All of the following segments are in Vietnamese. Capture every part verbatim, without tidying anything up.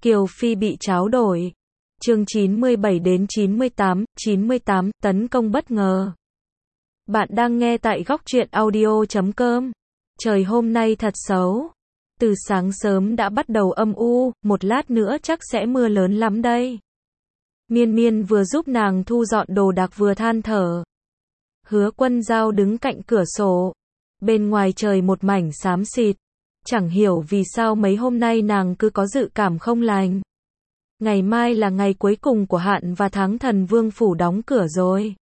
Kiều Phi bị tráo đổi. Chương chín mươi bảy đến chín mươi tám, chín mươi tám, tấn công bất ngờ. Bạn đang nghe tại góc truyện audio chấm com. Trời hôm nay thật xấu. Từ sáng sớm đã bắt đầu âm u, một lát nữa chắc sẽ mưa lớn lắm đây. Miên Miên vừa giúp nàng thu dọn đồ đạc vừa than thở. Hứa Quân Dao đứng cạnh cửa sổ. Bên ngoài trời một mảnh xám xịt. Chẳng hiểu vì sao mấy hôm nay nàng cứ có dự cảm không lành. Ngày mai là ngày cuối cùng của hạn và tháng Thần Vương phủ đóng cửa rồi.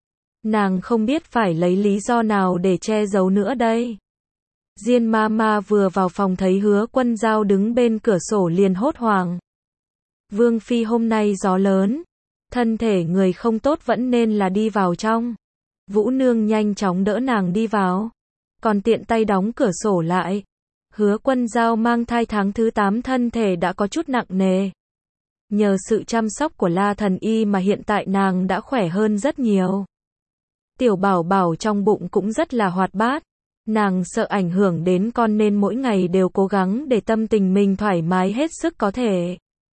Nàng không biết phải lấy lý do nào để che giấu nữa đây. Diên ma ma vừa vào phòng thấy Hứa Quân Dao đứng bên cửa sổ liền hốt hoảng. Vương phi hôm nay gió lớn, thân thể người không tốt vẫn nên là đi vào trong. Vũ Nương nhanh chóng đỡ nàng đi vào, còn tiện tay đóng cửa sổ lại. Hứa Quân Dao mang thai tháng thứ tám thân thể đã có chút nặng nề. Nhờ sự chăm sóc của La Thần Y mà hiện tại nàng đã khỏe hơn rất nhiều. Tiểu bảo bảo trong bụng cũng rất là hoạt bát. Nàng sợ ảnh hưởng đến con nên mỗi ngày đều cố gắng để tâm tình mình thoải mái hết sức có thể.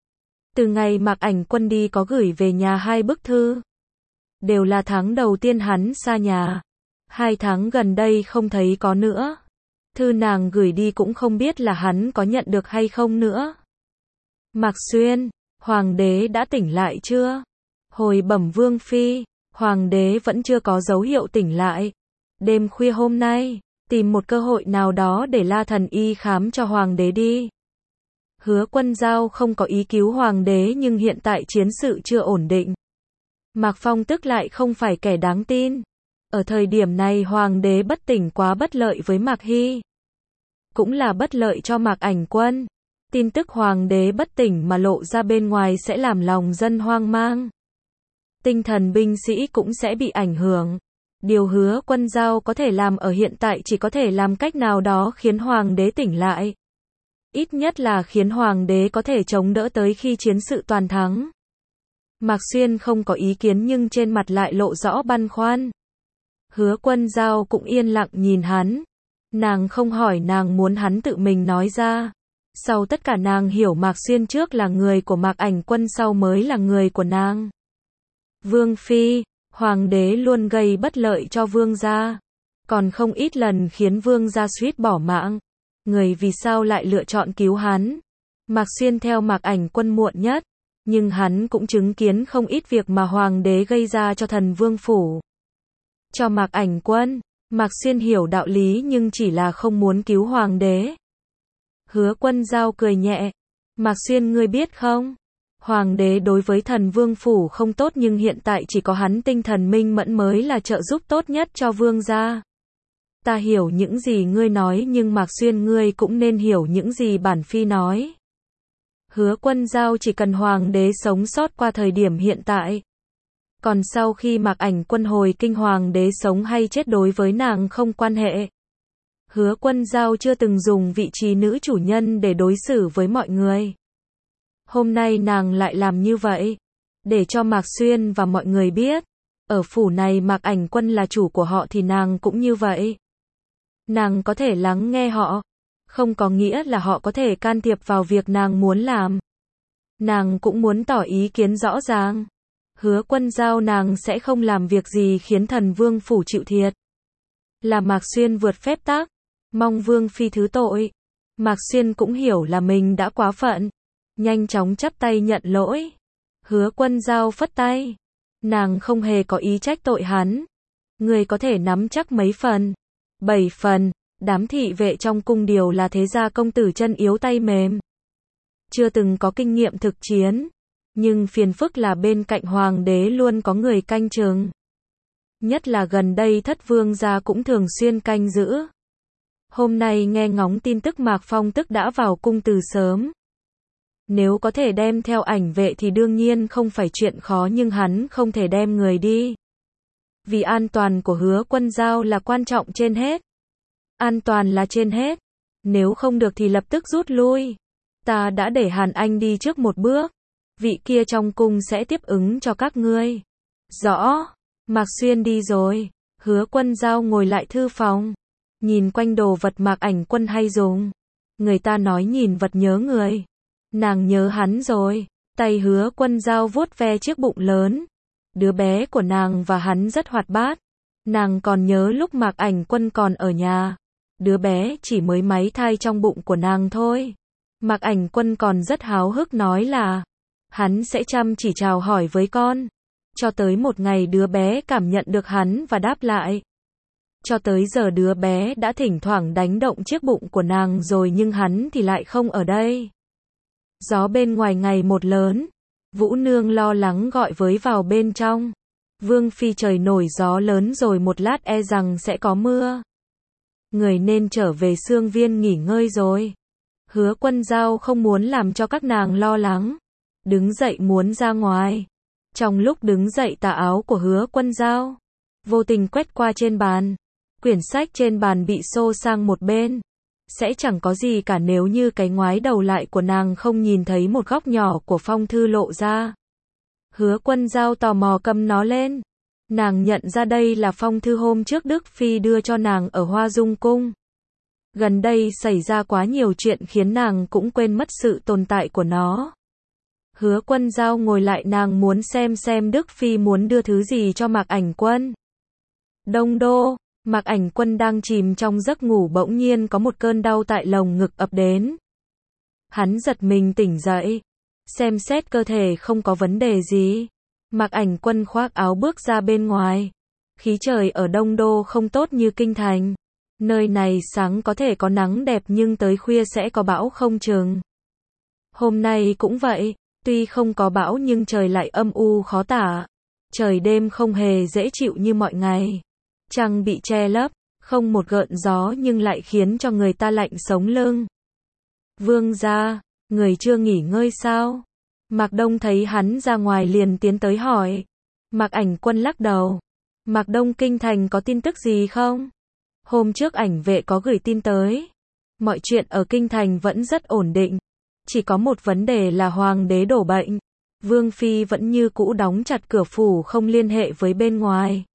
Từ ngày Mạc Ảnh Quân đi có gửi về nhà hai bức thư. Đều là tháng đầu tiên hắn xa nhà. Hai tháng gần đây không thấy có nữa. Thư nàng gửi đi cũng không biết là hắn có nhận được hay không nữa. Mạc Xuyên, Hoàng đế đã tỉnh lại chưa? Hồi bẩm Vương phi, Hoàng đế vẫn chưa có dấu hiệu tỉnh lại. Đêm khuya hôm nay, tìm một cơ hội nào đó để La Thần Y khám cho Hoàng đế đi. Hứa Quân Dao không có ý cứu Hoàng đế nhưng hiện tại chiến sự chưa ổn định. Mạc Phong Tức lại không phải kẻ đáng tin. Ở thời điểm này Hoàng đế bất tỉnh quá bất lợi với Mạc Hy. Cũng là bất lợi cho Mạc Ảnh Quân. Tin tức Hoàng đế bất tỉnh mà lộ ra bên ngoài sẽ làm lòng dân hoang mang. Tinh thần binh sĩ cũng sẽ bị ảnh hưởng. Điều Hứa Quân Dao có thể làm ở hiện tại chỉ có thể làm cách nào đó khiến Hoàng đế tỉnh lại. Ít nhất là khiến Hoàng đế có thể chống đỡ tới khi chiến sự toàn thắng. Mạc Xuyên không có ý kiến nhưng trên mặt lại lộ rõ băn khoăn. Hứa Quân Dao cũng yên lặng nhìn hắn. Nàng không hỏi, nàng muốn hắn tự mình nói ra. Sau tất cả nàng hiểu Mạc Xuyên trước là người của Mạc Ảnh Quân, sau mới là người của nàng. Vương phi, Hoàng đế luôn gây bất lợi cho vương gia. Còn không ít lần khiến vương gia suýt bỏ mạng. Người vì sao lại lựa chọn cứu hắn? Mạc Xuyên theo Mạc Ảnh Quân muộn nhất. Nhưng hắn cũng chứng kiến không ít việc mà Hoàng đế gây ra cho Thần Vương phủ. Cho Mạc Ảnh Quân, Mạc Xuyên hiểu đạo lý nhưng chỉ là không muốn cứu Hoàng đế. Hứa Quân Dao cười nhẹ. Mạc Xuyên, ngươi biết không? Hoàng đế đối với Thần Vương phủ không tốt nhưng hiện tại chỉ có hắn tinh thần minh mẫn mới là trợ giúp tốt nhất cho vương gia. Ta hiểu những gì ngươi nói nhưng Mạc Xuyên, ngươi cũng nên hiểu những gì bản phi nói. Hứa Quân Dao chỉ cần Hoàng đế sống sót qua thời điểm hiện tại. Còn sau khi Mạc Ảnh Quân hồi kinh, Hoàng đế sống hay chết đối với nàng không quan hệ. Hứa Quân Dao chưa từng dùng vị trí nữ chủ nhân để đối xử với mọi người. Hôm nay nàng lại làm như vậy. Để cho Mạc Xuyên và mọi người biết. Ở phủ này Mạc Ảnh Quân là chủ của họ thì nàng cũng như vậy. Nàng có thể lắng nghe họ. Không có nghĩa là họ có thể can thiệp vào việc nàng muốn làm. Nàng cũng muốn tỏ ý kiến rõ ràng. Hứa Quân Dao nàng sẽ không làm việc gì khiến Thần Vương phủ chịu thiệt. Là Mạc Xuyên vượt phép tắc. Mong Vương phi thứ tội. Mạc Xuyên cũng hiểu là mình đã quá phận. Nhanh chóng chắp tay nhận lỗi. Hứa Quân Dao phất tay. Nàng không hề có ý trách tội hắn. Người có thể nắm chắc mấy phần? Bảy phần. Đám thị vệ trong cung đều là thế gia công tử chân yếu tay mềm. Chưa từng có kinh nghiệm thực chiến. Nhưng phiền phức là bên cạnh Hoàng đế luôn có người canh chừng. Nhất là gần đây Thất Vương gia cũng thường xuyên canh giữ. Hôm nay nghe ngóng tin tức Mạc Phong Tức đã vào cung từ sớm. Nếu có thể đem theo ảnh vệ thì đương nhiên không phải chuyện khó nhưng hắn không thể đem người đi. Vì an toàn của Hứa Quân Dao là quan trọng trên hết. An toàn là trên hết. Nếu không được thì lập tức rút lui. Ta đã để Hàn Anh đi trước một bước. Vị kia trong cung sẽ tiếp ứng cho các ngươi. Rõ. Mạc Xuyên đi rồi. Hứa Quân Dao ngồi lại thư phòng. Nhìn quanh đồ vật Mạc Ảnh Quân hay dùng. Người ta nói nhìn vật nhớ người. Nàng nhớ hắn rồi. Tay Hứa Quân Dao vuốt ve chiếc bụng lớn. Đứa bé của nàng và hắn rất hoạt bát. Nàng còn nhớ lúc Mạc Ảnh Quân còn ở nhà. Đứa bé chỉ mới máy thai trong bụng của nàng thôi. Mạc Ảnh Quân còn rất háo hức nói là hắn sẽ chăm chỉ chào hỏi với con. Cho tới một ngày đứa bé cảm nhận được hắn và đáp lại. Cho tới giờ đứa bé đã thỉnh thoảng đánh động chiếc bụng của nàng rồi nhưng hắn thì lại không ở đây. Gió bên ngoài ngày một lớn. Vũ Nương lo lắng gọi với vào bên trong. Vương Phi, trời nổi gió lớn rồi, một lát e rằng sẽ có mưa. Người nên trở về Xương Viên nghỉ ngơi rồi. Hứa Quân Dao không muốn làm cho các nàng lo lắng. Đứng dậy muốn ra ngoài. Trong lúc đứng dậy tà áo của Hứa Quân Dao vô tình quét qua trên bàn. Quyển sách trên bàn bị xô sang một bên. Sẽ chẳng có gì cả nếu như cái ngoái đầu lại của nàng không nhìn thấy một góc nhỏ của phong thư lộ ra. Hứa Quân Dao tò mò cầm nó lên. Nàng nhận ra đây là phong thư hôm trước Đức Phi đưa cho nàng ở Hoa Dung Cung. Gần đây xảy ra quá nhiều chuyện khiến nàng cũng quên mất sự tồn tại của nó. Hứa Quân Dao ngồi lại, nàng muốn xem xem Đức Phi muốn đưa thứ gì cho Mạc Ảnh Quân. Đông Đô, Mạc Ảnh Quân đang chìm trong giấc ngủ bỗng nhiên có một cơn đau tại lồng ngực ập đến. Hắn giật mình tỉnh dậy, xem xét cơ thể không có vấn đề gì. Mạc Ảnh Quân khoác áo bước ra bên ngoài. Khí trời ở Đông Đô không tốt như Kinh Thành. Nơi này sáng có thể có nắng đẹp nhưng tới khuya sẽ có bão không chừng. Hôm nay cũng vậy, tuy không có bão nhưng trời lại âm u khó tả. Trời đêm không hề dễ chịu như mọi ngày. Trăng bị che lấp, không một gợn gió nhưng lại khiến cho người ta lạnh sống lưng. Vương gia, người chưa nghỉ ngơi sao? Mạc Đông thấy hắn ra ngoài liền tiến tới hỏi. Mạc Ảnh Quân lắc đầu. Mạc Đông, Kinh Thành có tin tức gì không? Hôm trước ảnh vệ có gửi tin tới. Mọi chuyện ở Kinh Thành vẫn rất ổn định. Chỉ có một vấn đề là Hoàng đế đổ bệnh. Vương Phi vẫn như cũ đóng chặt cửa phủ không liên hệ với bên ngoài.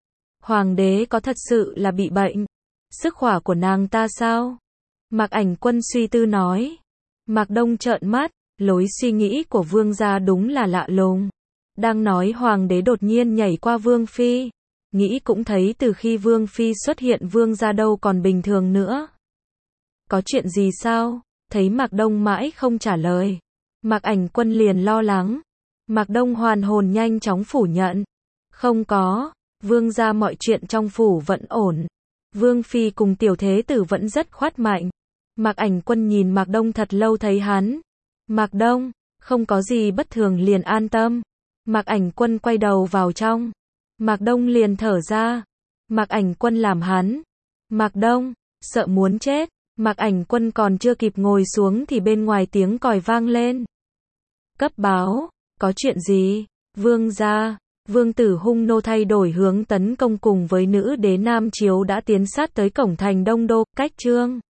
Hoàng đế có thật sự là bị bệnh? Sức khỏe của nàng ta sao? Mạc Ảnh Quân suy tư nói. Mạc Đông trợn mắt, lối suy nghĩ của vương gia đúng là lạ lùng. Đang nói hoàng đế đột nhiên nhảy qua Vương Phi. Nghĩ cũng thấy từ khi Vương Phi xuất hiện vương gia đâu còn bình thường nữa. Có chuyện gì sao? Thấy Mạc Đông mãi không trả lời. Mạc Ảnh Quân liền lo lắng. Mạc Đông hoàn hồn nhanh chóng phủ nhận. Không có, vương gia mọi chuyện trong phủ vẫn ổn. Vương Phi cùng tiểu thế tử vẫn rất khoát mạnh. Mạc Ảnh Quân nhìn Mạc Đông thật lâu thấy hắn. Mạc Đông, không có gì bất thường liền an tâm. Mạc Ảnh Quân quay đầu vào trong. Mạc Đông liền thở ra. Mạc Ảnh Quân làm hắn. Mạc Đông, sợ muốn chết. Mạc Ảnh Quân còn chưa kịp ngồi xuống thì bên ngoài tiếng còi vang lên. Cấp báo, có chuyện gì? Vương gia, vương tử Hung Nô thay đổi hướng tấn công cùng với nữ đế Nam Chiếu đã tiến sát tới cổng thành Đông Đô, cách Trương